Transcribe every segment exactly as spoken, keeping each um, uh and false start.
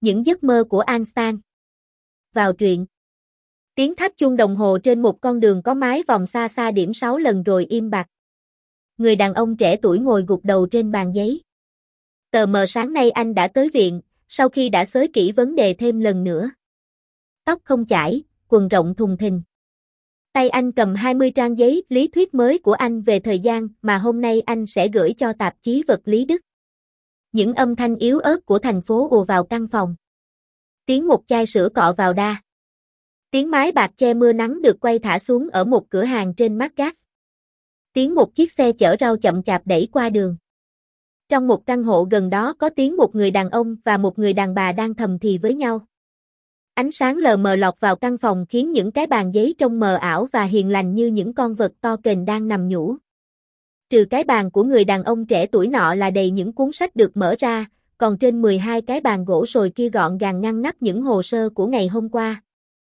Những giấc mơ của Einstein. Vào truyện. Tiếng tháp chuông đồng hồ trên một con đường có mái vòng xa xa điểm sáu lần rồi im bặt. Người đàn ông trẻ tuổi ngồi gục đầu trên bàn giấy. Tờ mờ sáng nay anh đã tới viện, sau khi đã xới kỹ vấn đề thêm lần nữa. Tóc không chải, quần rộng thùng thình. Tay anh cầm hai mươi trang giấy lý thuyết mới của anh về thời gian mà hôm nay anh sẽ gửi cho tạp chí vật lý Đức. Những âm thanh yếu ớt của thành phố ùa vào căn phòng. Tiếng một chai sữa cọ vào đa. Tiếng mái bạc che mưa nắng được quay thả xuống ở một cửa hàng trên Market. Tiếng một chiếc xe chở rau chậm chạp đẩy qua đường. Trong một căn hộ gần đó có tiếng một người đàn ông và một người đàn bà đang thầm thì với nhau. Ánh sáng lờ mờ lọt vào căn phòng khiến những cái bàn giấy trông mờ ảo và hiền lành như những con vật to kềnh đang nằm nhũ. Trừ cái bàn của người đàn ông trẻ tuổi nọ là đầy những cuốn sách được mở ra, còn trên mười hai cái bàn gỗ sồi kia gọn gàng ngăn nắp những hồ sơ của ngày hôm qua.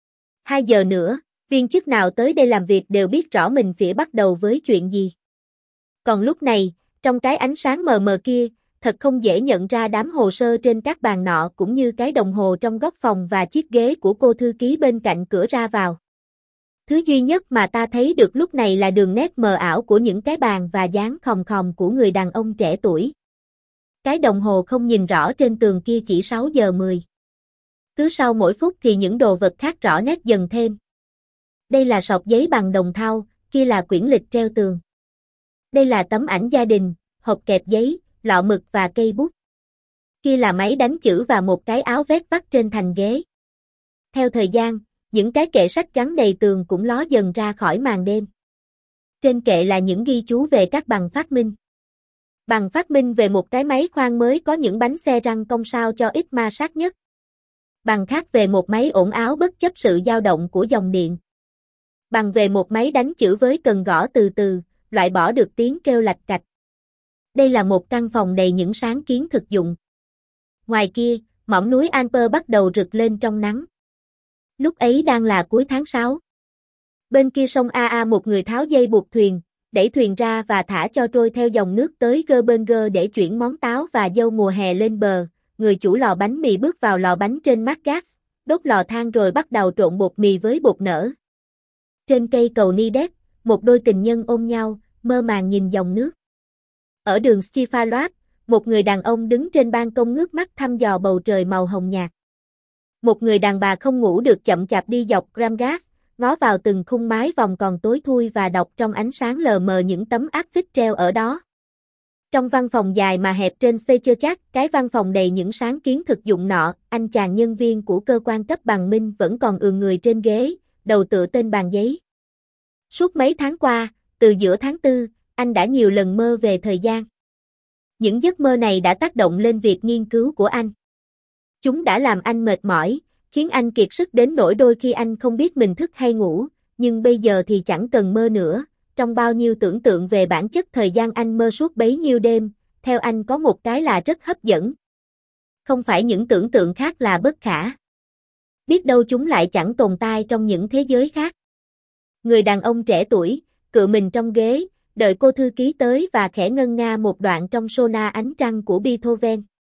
Hai giờ nữa, viên chức nào tới đây làm việc đều biết rõ mình phải bắt đầu với chuyện gì. Còn lúc này, trong cái ánh sáng mờ mờ kia, thật không dễ nhận ra đám hồ sơ trên các bàn nọ cũng như cái đồng hồ trong góc phòng và chiếc ghế của cô thư ký bên cạnh cửa ra vào. Thứ duy nhất mà ta thấy được lúc này là đường nét mờ ảo của những cái bàn và dáng khòng khòng của người đàn ông trẻ tuổi. Cái đồng hồ không nhìn rõ trên tường kia chỉ sáu giờ mười. Cứ sau mỗi phút thì những đồ vật khác rõ nét dần thêm. Đây là sọc giấy bằng đồng thau, kia là quyển lịch treo tường. Đây là tấm ảnh gia đình, hộp kẹp giấy, lọ mực và cây bút. Kia là máy đánh chữ và một cái áo vest vắt trên thành ghế. Theo thời gian, những cái kệ sách gắn đầy tường cũng ló dần ra khỏi màn đêm. Trên kệ là những ghi chú về các bằng phát minh. Bằng phát minh về một cái máy khoan mới có những bánh xe răng cong sao cho ít ma sát nhất. Bằng khác về một máy ổn áo bất chấp sự dao động của dòng điện. Bằng về một máy đánh chữ với cần gõ từ từ, loại bỏ được tiếng kêu lạch cạch. Đây là một căn phòng đầy những sáng kiến thực dụng. Ngoài kia, mỏm núi Alper bắt đầu rực lên trong nắng. Lúc ấy đang là cuối tháng sáu. Bên kia sông a a một người tháo dây buộc thuyền, đẩy thuyền ra và thả cho trôi theo dòng nước tới Göbenger để chuyển món táo và dâu mùa hè lên bờ. Người chủ lò bánh mì bước vào lò bánh trên Market, đốt lò than rồi bắt đầu trộn bột mì với bột nở. Trên cây cầu Nidet, một đôi tình nhân ôm nhau, mơ màng nhìn dòng nước. Ở đường Stifaloat, một người đàn ông đứng trên ban công ngước mắt thăm dò bầu trời màu hồng nhạt. Một người đàn bà không ngủ được chậm chạp đi dọc Gramgas, ngó vào từng khung mái vòng còn tối thui và đọc trong ánh sáng lờ mờ những tấm áp phích treo ở đó. Trong văn phòng dài mà hẹp trên Speicherstadt, cái văn phòng đầy những sáng kiến thực dụng nọ, anh chàng nhân viên của cơ quan cấp bằng minh vẫn còn ườn người trên ghế, đầu tựa tên bàn giấy. Suốt mấy tháng qua, từ giữa tháng tư, anh đã nhiều lần mơ về thời gian. Những giấc mơ này đã tác động lên việc nghiên cứu của anh. Chúng đã làm anh mệt mỏi, khiến anh kiệt sức đến nỗi đôi khi anh không biết mình thức hay ngủ, nhưng bây giờ thì chẳng cần mơ nữa. Trong bao nhiêu tưởng tượng về bản chất thời gian anh mơ suốt bấy nhiêu đêm, theo anh có một cái là rất hấp dẫn. Không phải những tưởng tượng khác là bất khả. Biết đâu chúng lại chẳng tồn tại trong những thế giới khác. Người đàn ông trẻ tuổi, cựa mình trong ghế, đợi cô thư ký tới và khẽ ngân nga một đoạn trong Sona ánh trăng của Beethoven.